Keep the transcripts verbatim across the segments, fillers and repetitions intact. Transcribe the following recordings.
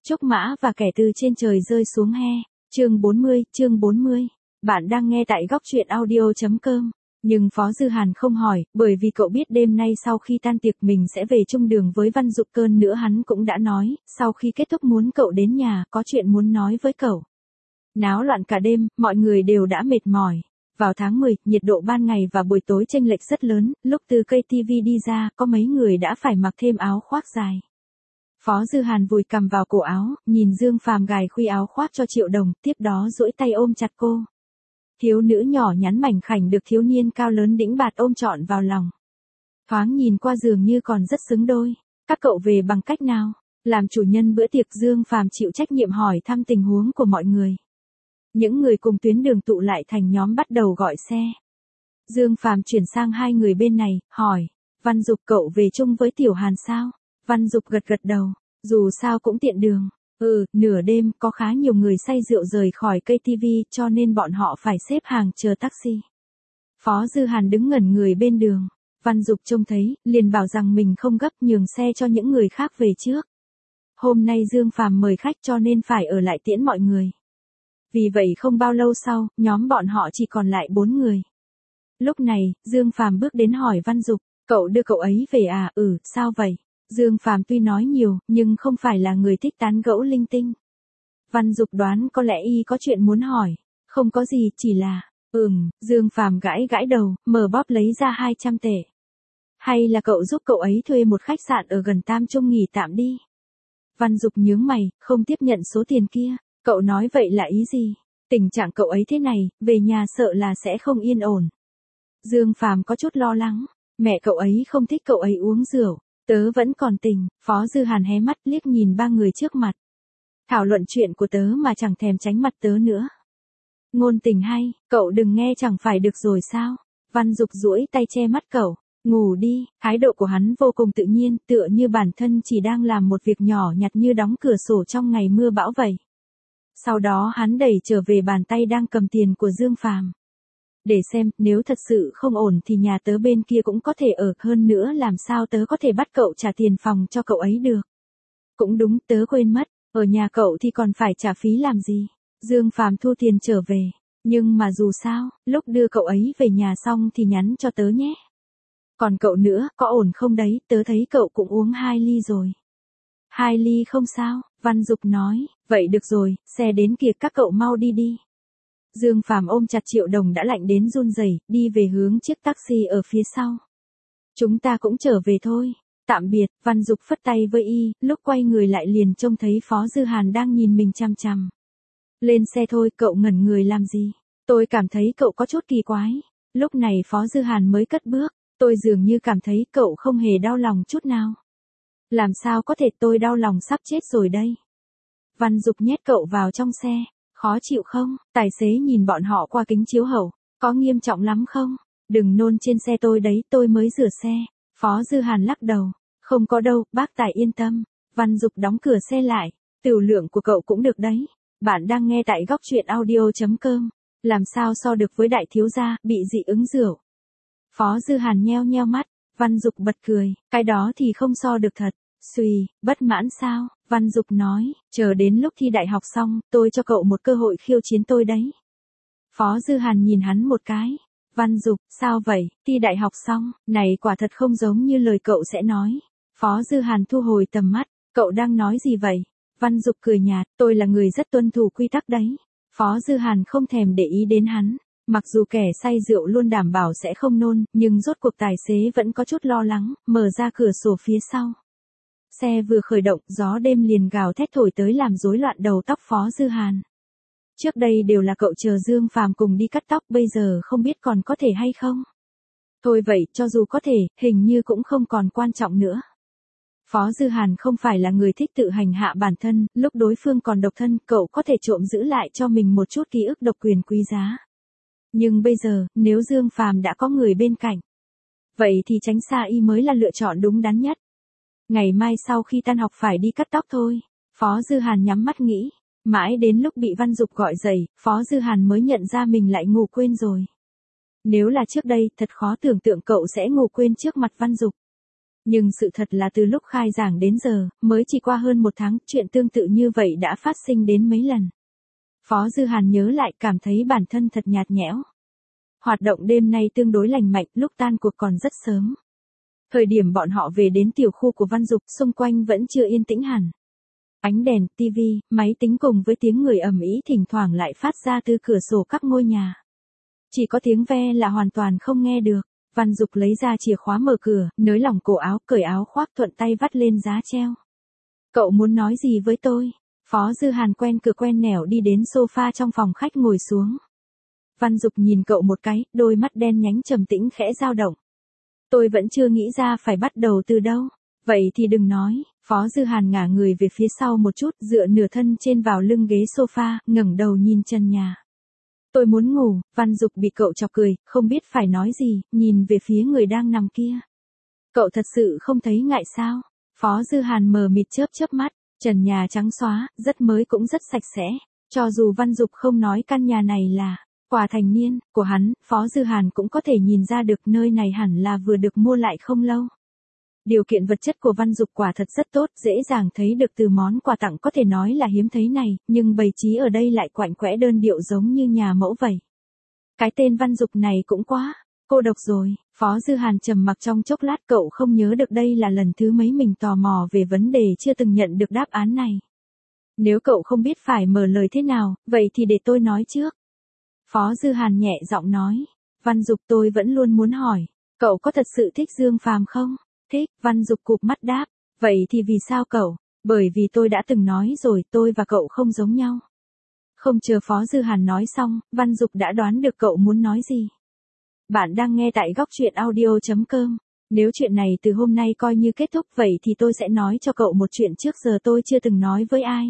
Trúc Mã và kẻ từ trên trời rơi xuống he. Chương bốn mươi, chương bốn mươi. Bạn đang nghe tại góc truyện audio chấm com. Nhưng Phó Dư Hàn không hỏi, bởi vì cậu biết đêm nay sau khi tan tiệc mình sẽ về chung đường với Văn Dục. Cơn nữa hắn cũng đã nói, sau khi kết thúc muốn cậu đến nhà, có chuyện muốn nói với cậu. Náo loạn cả đêm, mọi người đều đã mệt mỏi. Vào tháng mười, nhiệt độ ban ngày và buổi tối chênh lệch rất lớn, lúc từ cây ti vi đi ra, có mấy người đã phải mặc thêm áo khoác dài. Phó Dư Hàn vùi cằm vào cổ áo, nhìn Dương Phàm gài khuy áo khoác cho Triệu Đồng, tiếp đó duỗi tay ôm chặt cô. Thiếu nữ nhỏ nhắn mảnh khảnh được thiếu niên cao lớn đĩnh bạt ôm trọn vào lòng. Thoáng nhìn qua dường như còn rất xứng đôi. Các cậu về bằng cách nào? Làm chủ nhân bữa tiệc, Dương Phàm chịu trách nhiệm hỏi thăm tình huống của mọi người. Những người cùng tuyến đường tụ lại thành nhóm bắt đầu gọi xe. Dương Phàm chuyển sang hai người bên này, hỏi, Văn Dục cậu về chung với Tiểu Hàn sao? Văn Dục gật gật đầu, dù sao cũng tiện đường. Ừ, nửa đêm có khá nhiều người say rượu rời khỏi cây ti vi cho nên bọn họ phải xếp hàng chờ taxi. Phó Dư Hàn đứng ngẩn người bên đường. Văn Dục trông thấy, liền bảo rằng mình không gấp, nhường xe cho những người khác về trước. Hôm nay Dương Phàm mời khách cho nên phải ở lại tiễn mọi người. Vì vậy không bao lâu sau, nhóm bọn họ chỉ còn lại bốn người. Lúc này, Dương Phàm bước đến hỏi Văn Dục, cậu đưa cậu ấy về à? Ừ, sao vậy? Dương Phàm tuy nói nhiều, nhưng không phải là người thích tán gẫu linh tinh. Văn Dục đoán có lẽ y có chuyện muốn hỏi. Không có gì, chỉ là, ừm, Dương Phàm gãi gãi đầu, mở bóp lấy ra hai trăm tệ. Hay là cậu giúp cậu ấy thuê một khách sạn ở gần Tam Trung nghỉ tạm đi. Văn Dục nhướng mày, không tiếp nhận số tiền kia. Cậu nói vậy là ý gì? Tình trạng cậu ấy thế này, về nhà sợ là sẽ không yên ổn. Dương Phàm có chút lo lắng. Mẹ cậu ấy không thích cậu ấy uống rượu. Tớ vẫn còn tình. Phó Dư Hàn hé mắt liếc nhìn ba người trước mặt. Thảo luận chuyện của tớ mà chẳng thèm tránh mặt tớ nữa. Ngôn tình hay, cậu đừng nghe chẳng phải được rồi sao? Văn Dục duỗi tay che mắt cậu. Ngủ đi. Thái độ của hắn vô cùng tự nhiên, tựa như bản thân chỉ đang làm một việc nhỏ nhặt như đóng cửa sổ trong ngày mưa bão vậy. Sau đó hắn đẩy trở về bàn tay đang cầm tiền của Dương Phàm. Để xem, nếu thật sự không ổn thì nhà tớ bên kia cũng có thể ở, hơn nữa làm sao tớ có thể bắt cậu trả tiền phòng cho cậu ấy được. Cũng đúng, tớ quên mất, ở nhà cậu thì còn phải trả phí làm gì. Dương Phàm thu tiền trở về, nhưng mà dù sao, lúc đưa cậu ấy về nhà xong thì nhắn cho tớ nhé. Còn cậu nữa, có ổn không đấy, tớ thấy cậu cũng uống hai ly rồi. Hai ly không sao, Văn Dục nói, vậy được rồi, xe đến kìa, các cậu mau đi đi. Dương Phàm ôm chặt Triệu Đồng đã lạnh đến run rẩy, đi về hướng chiếc taxi ở phía sau. Chúng ta cũng trở về thôi. Tạm biệt. Văn Dục phất tay với y, lúc quay người lại liền trông thấy Phó Dư Hàn đang nhìn mình chằm chằm. Lên xe thôi, cậu ngẩn người làm gì? Tôi cảm thấy cậu có chút kỳ quái. Lúc này Phó Dư Hàn mới cất bước, tôi dường như cảm thấy cậu không hề đau lòng chút nào. Làm sao có thể, tôi đau lòng sắp chết rồi đây. Văn Dục nhét cậu vào trong xe. Khó chịu không? Tài xế nhìn bọn họ qua kính chiếu hậu. Có nghiêm trọng lắm không? Đừng nôn trên xe tôi đấy, tôi mới rửa xe. Phó Dư Hàn lắc đầu. Không có đâu, bác Tài yên tâm. Văn Dục đóng cửa xe lại. Tiểu lượng của cậu cũng được đấy. Bạn đang nghe tại góc truyện audio chấm com. Làm sao so được với đại thiếu gia, bị dị ứng rượu. Phó Dư Hàn nheo nheo mắt. Văn Dục bật cười. Cái đó thì không so được thật. Xùy, bất mãn sao? Văn Dục nói, chờ đến lúc thi đại học xong, tôi cho cậu một cơ hội khiêu chiến tôi đấy. Phó Dư Hàn nhìn hắn một cái. Văn Dục, sao vậy, thi đại học xong, này quả thật không giống như lời cậu sẽ nói. Phó Dư Hàn thu hồi tầm mắt, cậu đang nói gì vậy? Văn Dục cười nhạt, tôi là người rất tuân thủ quy tắc đấy. Phó Dư Hàn không thèm để ý đến hắn. Mặc dù kẻ say rượu luôn đảm bảo sẽ không nôn, nhưng rốt cuộc tài xế vẫn có chút lo lắng, mở ra cửa sổ phía sau. Xe vừa khởi động, gió đêm liền gào thét thổi tới làm rối loạn đầu tóc Phó Dư Hàn. Trước đây đều là cậu chờ Dương Phàm cùng đi cắt tóc, bây giờ không biết còn có thể hay không. Thôi vậy, cho dù có thể, hình như cũng không còn quan trọng nữa. Phó Dư Hàn không phải là người thích tự hành hạ bản thân, lúc đối phương còn độc thân, cậu có thể trộm giữ lại cho mình một chút ký ức độc quyền quý giá. Nhưng bây giờ, nếu Dương Phàm đã có người bên cạnh, vậy thì tránh xa y mới là lựa chọn đúng đắn nhất. Ngày mai sau khi tan học phải đi cắt tóc thôi. Phó Dư Hàn nhắm mắt nghĩ. Mãi đến lúc bị Văn Dục gọi dậy, Phó Dư Hàn mới nhận ra mình lại ngủ quên rồi. Nếu là trước đây, thật khó tưởng tượng cậu sẽ ngủ quên trước mặt Văn Dục. Nhưng sự thật là từ lúc khai giảng đến giờ, mới chỉ qua hơn một tháng, chuyện tương tự như vậy đã phát sinh đến mấy lần. Phó Dư Hàn nhớ lại cảm thấy bản thân thật nhạt nhẽo. Hoạt động đêm nay tương đối lành mạnh, lúc tan cuộc còn rất sớm. Thời điểm bọn họ về đến tiểu khu của Văn Dục, xung quanh vẫn chưa yên tĩnh hẳn. Ánh đèn, tivi, máy tính cùng với tiếng người ầm ĩ thỉnh thoảng lại phát ra từ cửa sổ các ngôi nhà. Chỉ có tiếng ve là hoàn toàn không nghe được. Văn Dục lấy ra chìa khóa mở cửa, nới lỏng cổ áo, cởi áo khoác thuận tay vắt lên giá treo. Cậu muốn nói gì với tôi? Phó Dư Hàn quen cửa quen nẻo đi đến sofa trong phòng khách ngồi xuống. Văn Dục nhìn cậu một cái, đôi mắt đen nhánh trầm tĩnh khẽ dao động. Tôi vẫn chưa nghĩ ra phải bắt đầu từ đâu. Vậy thì đừng nói. Phó Dư Hàn ngả người về phía sau một chút, dựa nửa thân trên vào lưng ghế sofa, ngẩng đầu nhìn trần nhà. Tôi muốn ngủ. Văn Dục bị cậu chọc cười, không biết phải nói gì, nhìn về phía người đang nằm kia. Cậu thật sự không thấy ngại sao? Phó Dư Hàn mờ mịt chớp chớp mắt, trần nhà trắng xóa, rất mới cũng rất sạch sẽ. Cho dù Văn Dục không nói căn nhà này là quà thành niên của hắn, Phó Dư Hàn cũng có thể nhìn ra được nơi này hẳn là vừa được mua lại không lâu. Điều kiện vật chất của Văn Dục quả thật rất tốt, dễ dàng thấy được từ món quà tặng có thể nói là hiếm thấy này, nhưng bày trí ở đây lại quạnh quẽ đơn điệu giống như nhà mẫu vậy. Cái tên Văn Dục này cũng quá cô độc rồi. Phó Dư Hàn trầm mặc trong chốc lát, cậu không nhớ được đây là lần thứ mấy mình tò mò về vấn đề chưa từng nhận được đáp án này. Nếu cậu không biết phải mở lời thế nào, vậy thì để tôi nói trước. Phó Dư Hàn nhẹ giọng nói. Văn Dục, tôi vẫn luôn muốn hỏi, cậu có thật sự thích Dương Phàm không? Thích. Văn Dục cụp mắt đáp. Vậy thì vì sao cậu? Bởi vì tôi đã từng nói rồi, tôi và cậu không giống nhau. Không chờ Phó Dư Hàn nói xong, Văn Dục đã đoán được cậu muốn nói gì. Bạn đang nghe tại góc truyện audio chấm com. Nếu chuyện này từ hôm nay coi như kết thúc, vậy thì tôi sẽ nói cho cậu một chuyện trước giờ tôi chưa từng nói với ai.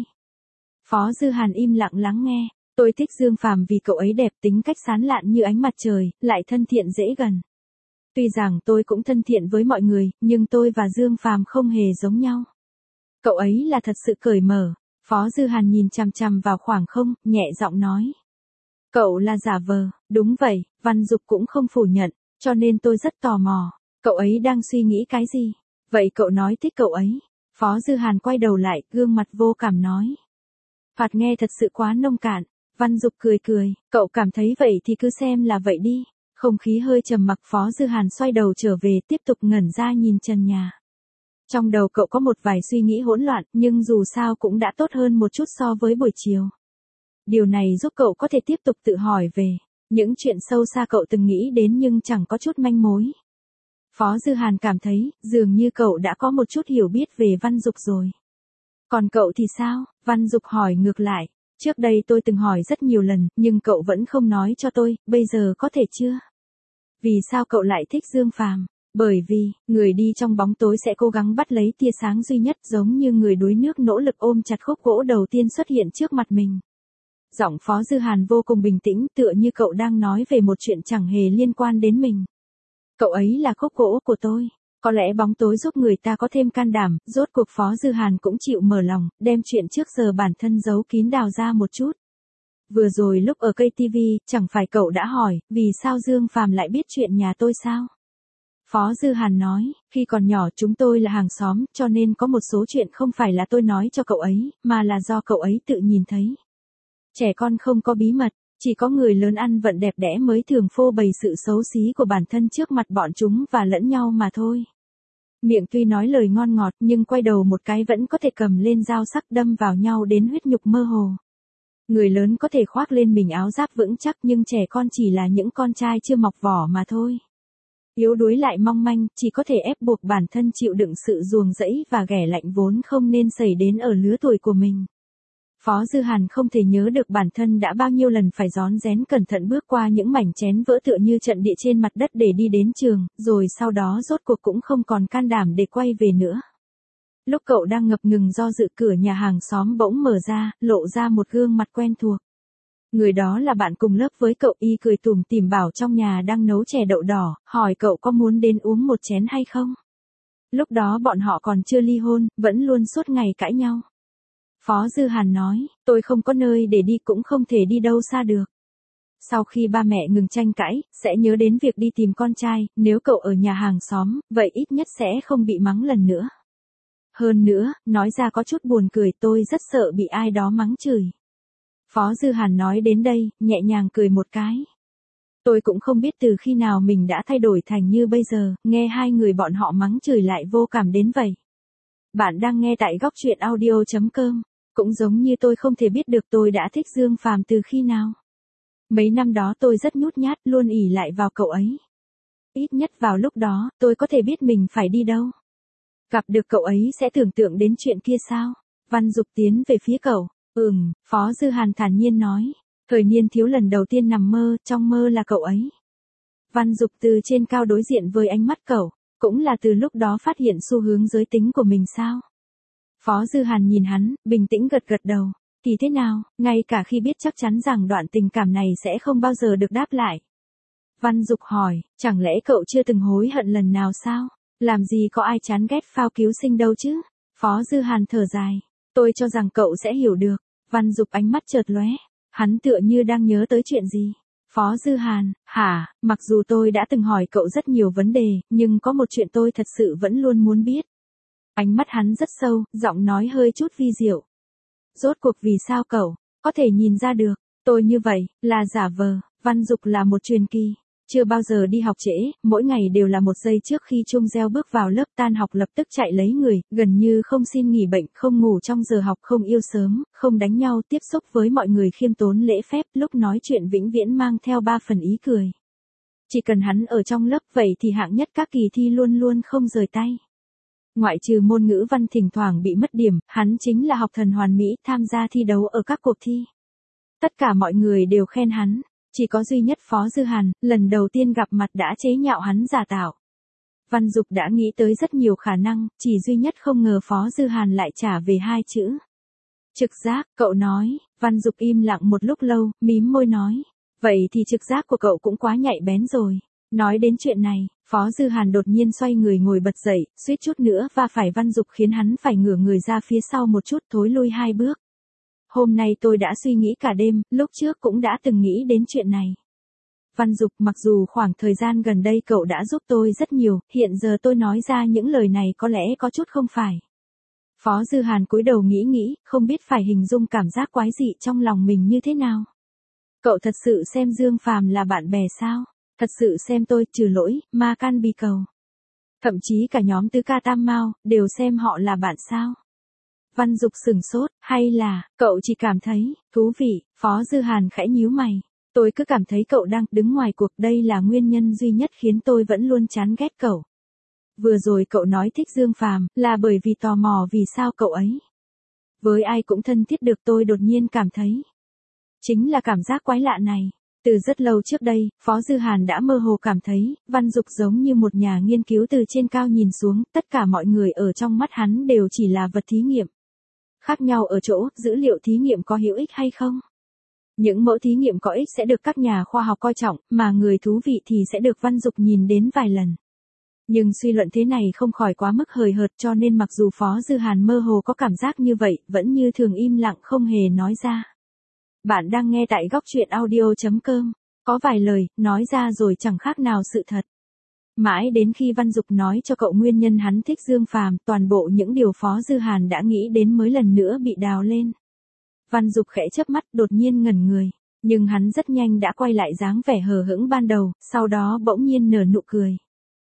Phó Dư Hàn im lặng lắng nghe. Tôi thích Dương Phàm vì cậu ấy đẹp, tính cách sán lạn như ánh mặt trời, lại thân thiện dễ gần. Tuy rằng tôi cũng thân thiện với mọi người, nhưng tôi và Dương Phàm không hề giống nhau. Cậu ấy là thật sự cởi mở. Phó Dư Hàn nhìn chằm chằm vào khoảng không, nhẹ giọng nói. Cậu là giả vờ. Đúng vậy, Văn Dục cũng không phủ nhận, cho nên tôi rất tò mò. Cậu ấy đang suy nghĩ cái gì? Vậy cậu nói thích cậu ấy. Phó Dư Hàn quay đầu lại, gương mặt vô cảm nói. Phạt nghe thật sự quá nông cạn. Văn Dục cười cười, cậu cảm thấy vậy thì cứ xem là vậy đi. Không khí hơi trầm mặc, Phó Dư Hàn xoay đầu trở về, tiếp tục ngẩn ra nhìn trần nhà. Trong đầu cậu có một vài suy nghĩ hỗn loạn, nhưng dù sao cũng đã tốt hơn một chút so với buổi chiều. Điều này giúp cậu có thể tiếp tục tự hỏi về những chuyện sâu xa cậu từng nghĩ đến nhưng chẳng có chút manh mối. Phó Dư Hàn cảm thấy, dường như cậu đã có một chút hiểu biết về Văn Dục rồi. Còn cậu thì sao? Văn Dục hỏi ngược lại. Trước đây tôi từng hỏi rất nhiều lần, nhưng cậu vẫn không nói cho tôi, bây giờ có thể chưa? Vì sao cậu lại thích Dương Phàm? Bởi vì, người đi trong bóng tối sẽ cố gắng bắt lấy tia sáng duy nhất, giống như người đuối nước nỗ lực ôm chặt khúc gỗ đầu tiên xuất hiện trước mặt mình. Giọng Phó Dư Hàn vô cùng bình tĩnh, tựa như cậu đang nói về một chuyện chẳng hề liên quan đến mình. Cậu ấy là khúc gỗ của tôi. Có lẽ bóng tối giúp người ta có thêm can đảm, rốt cuộc Phó Dư Hàn cũng chịu mở lòng, đem chuyện trước giờ bản thân giấu kín đào ra một chút. Vừa rồi lúc ở cây tivi, chẳng phải cậu đã hỏi, vì sao Dương Phàm lại biết chuyện nhà tôi sao? Phó Dư Hàn nói, khi còn nhỏ chúng tôi là hàng xóm, cho nên có một số chuyện không phải là tôi nói cho cậu ấy, mà là do cậu ấy tự nhìn thấy. Trẻ con không có bí mật, chỉ có người lớn ăn vận đẹp đẽ mới thường phô bày sự xấu xí của bản thân trước mặt bọn chúng và lẫn nhau mà thôi. Miệng tuy nói lời ngon ngọt nhưng quay đầu một cái vẫn có thể cầm lên dao sắc đâm vào nhau đến huyết nhục mơ hồ. Người lớn có thể khoác lên mình áo giáp vững chắc nhưng trẻ con chỉ là những con trai chưa mọc vỏ mà thôi. Yếu đuối lại mong manh, chỉ có thể ép buộc bản thân chịu đựng sự ruồng rẫy và ghẻ lạnh vốn không nên xảy đến ở lứa tuổi của mình. Phó Dư Hàn không thể nhớ được bản thân đã bao nhiêu lần phải rón rén cẩn thận bước qua những mảnh chén vỡ tựa như trận địa trên mặt đất để đi đến trường, rồi sau đó rốt cuộc cũng không còn can đảm để quay về nữa. Lúc cậu đang ngập ngừng do dự, cửa nhà hàng xóm bỗng mở ra, lộ ra một gương mặt quen thuộc. Người đó là bạn cùng lớp với cậu, y cười tủm tỉm bảo trong nhà đang nấu chè đậu đỏ, hỏi cậu có muốn đến uống một chén hay không. Lúc đó bọn họ còn chưa ly hôn, vẫn luôn suốt ngày cãi nhau. Phó Dư Hàn nói, tôi không có nơi để đi cũng không thể đi đâu xa được. Sau khi ba mẹ ngừng tranh cãi, sẽ nhớ đến việc đi tìm con trai, nếu cậu ở nhà hàng xóm, vậy ít nhất sẽ không bị mắng lần nữa. Hơn nữa, nói ra có chút buồn cười, tôi rất sợ bị ai đó mắng chửi. Phó Dư Hàn nói đến đây, nhẹ nhàng cười một cái. Tôi cũng không biết từ khi nào mình đã thay đổi thành như bây giờ, nghe hai người bọn họ mắng chửi lại vô cảm đến vậy. Bạn đang nghe tại góc truyện audio chấm com, cũng giống như tôi không thể biết được tôi đã thích Dương Phàm từ khi nào. Mấy năm đó tôi rất nhút nhát, luôn ỷ lại vào cậu ấy. Ít nhất vào lúc đó, tôi có thể biết mình phải đi đâu. Gặp được cậu ấy sẽ tưởng tượng đến chuyện kia sao? Văn Dục tiến về phía cậu. Ừm, Phó Dư Hàn thản nhiên nói. Thời niên thiếu lần đầu tiên nằm mơ, trong mơ là cậu ấy. Văn Dục từ trên cao đối diện với ánh mắt cậu, cũng là từ lúc đó phát hiện xu hướng giới tính của mình sao? Phó Dư Hàn nhìn hắn, bình tĩnh gật gật đầu. Thì thế nào, ngay cả khi biết chắc chắn rằng đoạn tình cảm này sẽ không bao giờ được đáp lại. Văn Dục hỏi, chẳng lẽ cậu chưa từng hối hận lần nào sao? Làm gì có ai chán ghét phao cứu sinh đâu chứ? Phó Dư Hàn thở dài. Tôi cho rằng cậu sẽ hiểu được. Văn Dục ánh mắt chợt lóe. Hắn tựa như đang nhớ tới chuyện gì. Phó Dư Hàn, hả, mặc dù tôi đã từng hỏi cậu rất nhiều vấn đề, nhưng có một chuyện tôi thật sự vẫn luôn muốn biết. Ánh mắt hắn rất sâu, giọng nói hơi chút vi diệu. Rốt cuộc vì sao cậu có thể nhìn ra được, tôi như vậy, là giả vờ. Văn Dục là một truyền kỳ. Chưa bao giờ đi học trễ, mỗi ngày đều là một giây trước khi chuông reo bước vào lớp, tan học lập tức chạy lấy người, gần như không xin nghỉ bệnh, không ngủ trong giờ học, không yêu sớm, không đánh nhau, tiếp xúc với mọi người khiêm tốn lễ phép, lúc nói chuyện vĩnh viễn mang theo ba phần ý cười. Chỉ cần hắn ở trong lớp vậy thì hạng nhất các kỳ thi luôn luôn không rời tay. Ngoại trừ môn ngữ văn thỉnh thoảng bị mất điểm, hắn chính là học thần hoàn mỹ, tham gia thi đấu ở các cuộc thi. Tất cả mọi người đều khen hắn. Chỉ có duy nhất Phó Dư Hàn, lần đầu tiên gặp mặt đã chế nhạo hắn giả tạo. Văn Dục đã nghĩ tới rất nhiều khả năng, chỉ duy nhất không ngờ Phó Dư Hàn lại trả về hai chữ. Trực giác, cậu nói. Văn Dục im lặng một lúc lâu, mím môi nói. Vậy thì trực giác của cậu cũng quá nhạy bén rồi. Nói đến chuyện này, Phó Dư Hàn đột nhiên xoay người ngồi bật dậy, suýt chút nữa va phải Văn Dục khiến hắn phải ngửa người ra phía sau một chút, thối lui hai bước. Hôm nay tôi đã suy nghĩ cả đêm, lúc trước cũng đã từng nghĩ đến chuyện này. Văn Dục, mặc dù khoảng thời gian gần đây cậu đã giúp tôi rất nhiều, hiện giờ tôi nói ra những lời này có lẽ có chút không phải. Phó Dư Hàn cúi đầu nghĩ nghĩ, không biết phải hình dung cảm giác quái dị trong lòng mình như thế nào. Cậu thật sự xem Dương Phàm là bạn bè sao? Thật sự xem tôi, trừ lỗi, ma can bì cầu. Thậm chí cả nhóm tứ ca tam mao, đều xem họ là bạn sao? Văn Dục sửng sốt, hay là, cậu chỉ cảm thấy, thú vị. Phó Dư Hàn khẽ nhíu mày. Tôi cứ cảm thấy cậu đang đứng ngoài cuộc, đây là nguyên nhân duy nhất khiến tôi vẫn luôn chán ghét cậu. Vừa rồi cậu nói thích Dương Phàm, là bởi vì tò mò vì sao cậu ấy với ai cũng thân thiết được, tôi đột nhiên cảm thấy. Chính là cảm giác quái lạ này. Từ rất lâu trước đây, Phó Dư Hàn đã mơ hồ cảm thấy, Văn Dục giống như một nhà nghiên cứu từ trên cao nhìn xuống, tất cả mọi người ở trong mắt hắn đều chỉ là vật thí nghiệm. Khác nhau ở chỗ, dữ liệu thí nghiệm có hữu ích hay không? Những mẫu thí nghiệm có ích sẽ được các nhà khoa học coi trọng, mà người thú vị thì sẽ được Văn Dục nhìn đến vài lần. Nhưng suy luận thế này không khỏi quá mức hời hợt, cho nên mặc dù Phó Dư Hàn mơ hồ có cảm giác như vậy, vẫn như thường im lặng không hề nói ra. Bạn đang nghe tại góc truyện audio chấm com, có vài lời, nói ra rồi chẳng khác nào sự thật. Mãi đến khi Văn Dục nói cho cậu nguyên nhân hắn thích Dương Phàm, toàn bộ những điều Phó Dư Hàn đã nghĩ đến mới lần nữa bị đào lên. Văn Dục khẽ chớp mắt, đột nhiên ngẩn người, nhưng hắn rất nhanh đã quay lại dáng vẻ hờ hững ban đầu, sau đó bỗng nhiên nở nụ cười.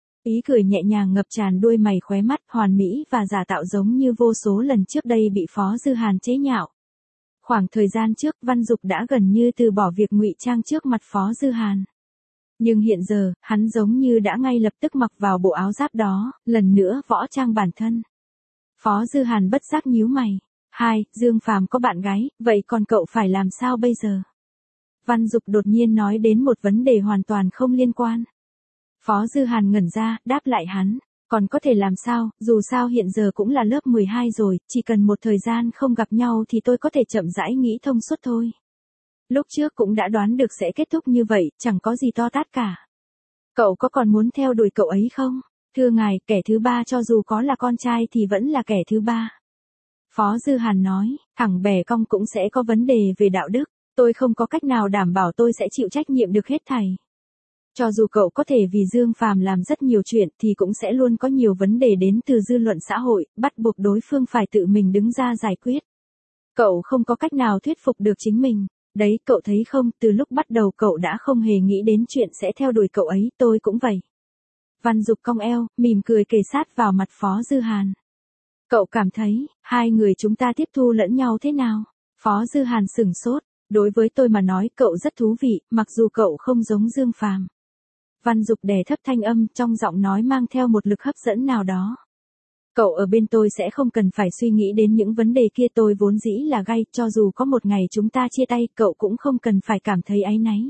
Ý cười nhẹ nhàng ngập tràn đuôi mày, khóe mắt hoàn mỹ và giả tạo giống như vô số lần trước đây bị Phó Dư Hàn chế nhạo. Khoảng thời gian trước, Văn Dục đã gần như từ bỏ việc ngụy trang trước mặt Phó Dư Hàn. Nhưng hiện giờ, hắn giống như đã ngay lập tức mặc vào bộ áo giáp đó, lần nữa võ trang bản thân. Phó Dư Hàn bất giác nhíu mày. Hai, Dương Phàm có bạn gái, vậy còn cậu phải làm sao bây giờ? Văn Dục đột nhiên nói đến một vấn đề hoàn toàn không liên quan. Phó Dư Hàn ngẩn ra, đáp lại hắn. Còn có thể làm sao, dù sao hiện giờ cũng là lớp mười hai rồi, chỉ cần một thời gian không gặp nhau thì tôi có thể chậm rãi nghĩ thông suốt thôi. Lúc trước cũng đã đoán được sẽ kết thúc như vậy, chẳng có gì to tát cả. Cậu có còn muốn theo đuổi cậu ấy không? Thưa ngài, kẻ thứ ba cho dù có là con trai thì vẫn là kẻ thứ ba. Phó Dư Hàn nói, thẳng bẻ cong cũng sẽ có vấn đề về đạo đức. Tôi không có cách nào đảm bảo tôi sẽ chịu trách nhiệm được hết thảy. Cho dù cậu có thể vì Dương Phàm làm rất nhiều chuyện thì cũng sẽ luôn có nhiều vấn đề đến từ dư luận xã hội, bắt buộc đối phương phải tự mình đứng ra giải quyết. Cậu không có cách nào thuyết phục được chính mình. Đấy, cậu thấy không, từ lúc bắt đầu cậu đã không hề nghĩ đến chuyện sẽ theo đuổi cậu ấy, tôi cũng vậy. Văn Dục cong eo, mỉm cười kề sát vào mặt Phó Dư Hàn. Cậu cảm thấy, hai người chúng ta tiếp thu lẫn nhau thế nào? Phó Dư Hàn sửng sốt, đối với tôi mà nói cậu rất thú vị, mặc dù cậu không giống Dương Phàm. Văn Dục đè thấp thanh âm, trong giọng nói mang theo một lực hấp dẫn nào đó. Cậu ở bên tôi sẽ không cần phải suy nghĩ đến những vấn đề kia, tôi vốn dĩ là gay, cho dù có một ngày chúng ta chia tay, cậu cũng không cần phải cảm thấy áy náy.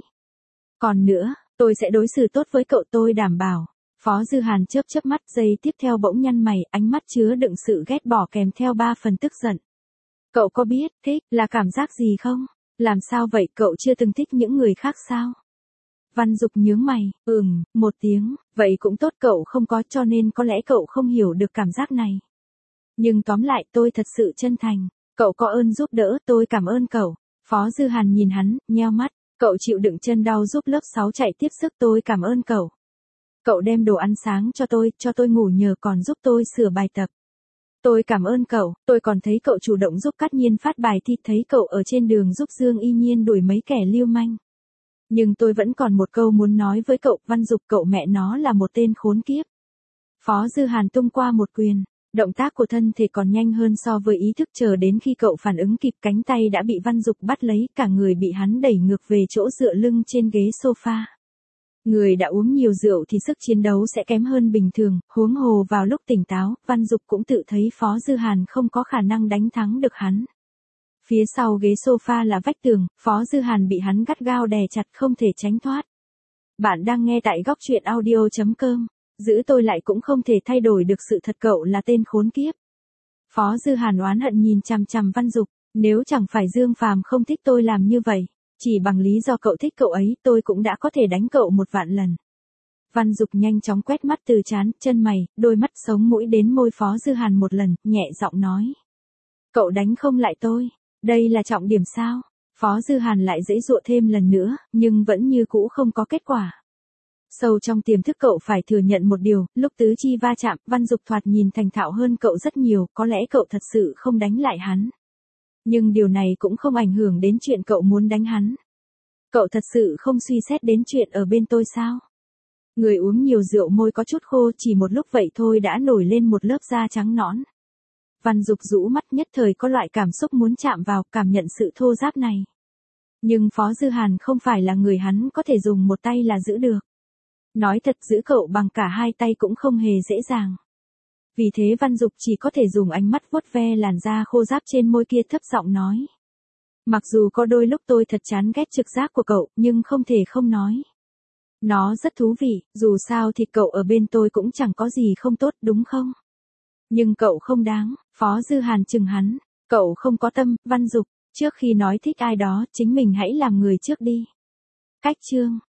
Còn nữa, tôi sẽ đối xử tốt với cậu, tôi đảm bảo. Phó Dư Hàn chớp chớp mắt, giây tiếp theo bỗng nhăn mày, ánh mắt chứa đựng sự ghét bỏ kèm theo ba phần tức giận. Cậu có biết, thích là cảm giác gì không? Làm sao vậy, cậu chưa từng thích những người khác sao? Văn Dục nhướng mày, ừm, một tiếng, vậy cũng tốt, cậu không có, cho nên có lẽ cậu không hiểu được cảm giác này. Nhưng tóm lại tôi thật sự chân thành, cậu có ơn giúp đỡ, tôi cảm ơn cậu. Phó Dư Hàn nhìn hắn, nheo mắt, cậu chịu đựng chân đau giúp lớp sáu chạy tiếp sức, tôi cảm ơn cậu. Cậu đem đồ ăn sáng cho tôi, cho tôi ngủ nhờ, còn giúp tôi sửa bài tập. Tôi cảm ơn cậu, tôi còn thấy cậu chủ động giúp Cát Nhiên phát bài thi, thấy cậu ở trên đường giúp Dương Y Nhiên đuổi mấy kẻ lưu manh. Nhưng tôi vẫn còn một câu muốn nói với cậu, Văn Dục, cậu mẹ nó là một tên khốn kiếp. Phó Dư Hàn tung qua một quyền, động tác của thân thể còn nhanh hơn so với ý thức, chờ đến khi cậu phản ứng kịp, cánh tay đã bị Văn Dục bắt lấy, cả người bị hắn đẩy ngược về chỗ dựa lưng trên ghế sofa. Người đã uống nhiều rượu thì sức chiến đấu sẽ kém hơn bình thường, huống hồ vào lúc tỉnh táo, Văn Dục cũng tự thấy Phó Dư Hàn không có khả năng đánh thắng được hắn. Phía sau ghế sofa là vách tường, Phó Dư Hàn bị hắn gắt gao đè chặt, không thể tránh thoát. Bạn đang nghe tại góc truyện audio chấm com. Giữ tôi lại cũng không thể thay đổi được sự thật, cậu là tên khốn kiếp. Phó Dư Hàn oán hận nhìn chằm chằm Văn Dục, nếu chẳng phải Dương Phàm không thích tôi làm như vậy, chỉ bằng lý do cậu thích cậu ấy, tôi cũng đã có thể đánh cậu một vạn lần. Văn Dục nhanh chóng quét mắt từ trán, chân mày, đôi mắt, sống mũi đến môi Phó Dư Hàn một lần, nhẹ giọng nói. Cậu đánh không lại tôi, đây là trọng điểm sao? Phó Dư Hàn lại giãy giụa thêm lần nữa, nhưng vẫn như cũ không có kết quả. Sâu trong tiềm thức cậu phải thừa nhận một điều, lúc tứ chi va chạm, Văn Dục thoạt nhìn thành thạo hơn cậu rất nhiều, có lẽ cậu thật sự không đánh lại hắn. Nhưng điều này cũng không ảnh hưởng đến chuyện cậu muốn đánh hắn. Cậu thật sự không suy xét đến chuyện ở bên tôi sao? Người uống nhiều rượu môi có chút khô, chỉ một lúc vậy thôi đã nổi lên một lớp da trắng nõn. Văn Dục rũ mắt, nhất thời có loại cảm xúc muốn chạm vào, cảm nhận sự thô ráp này. Nhưng Phó Dư Hàn không phải là người hắn có thể dùng một tay là giữ được. Nói thật, giữ cậu bằng cả hai tay cũng không hề dễ dàng. Vì thế Văn Dục chỉ có thể dùng ánh mắt vuốt ve làn da khô ráp trên môi kia, thấp giọng nói. Mặc dù có đôi lúc tôi thật chán ghét trực giác của cậu, nhưng không thể không nói. Nó rất thú vị, dù sao thì cậu ở bên tôi cũng chẳng có gì không tốt, đúng không? Nhưng cậu không đáng. Phó Dư Hàn chừng hắn. Cậu không có tâm. Văn Dục, trước khi nói thích ai đó, chính mình hãy làm người trước đi. Cách chương.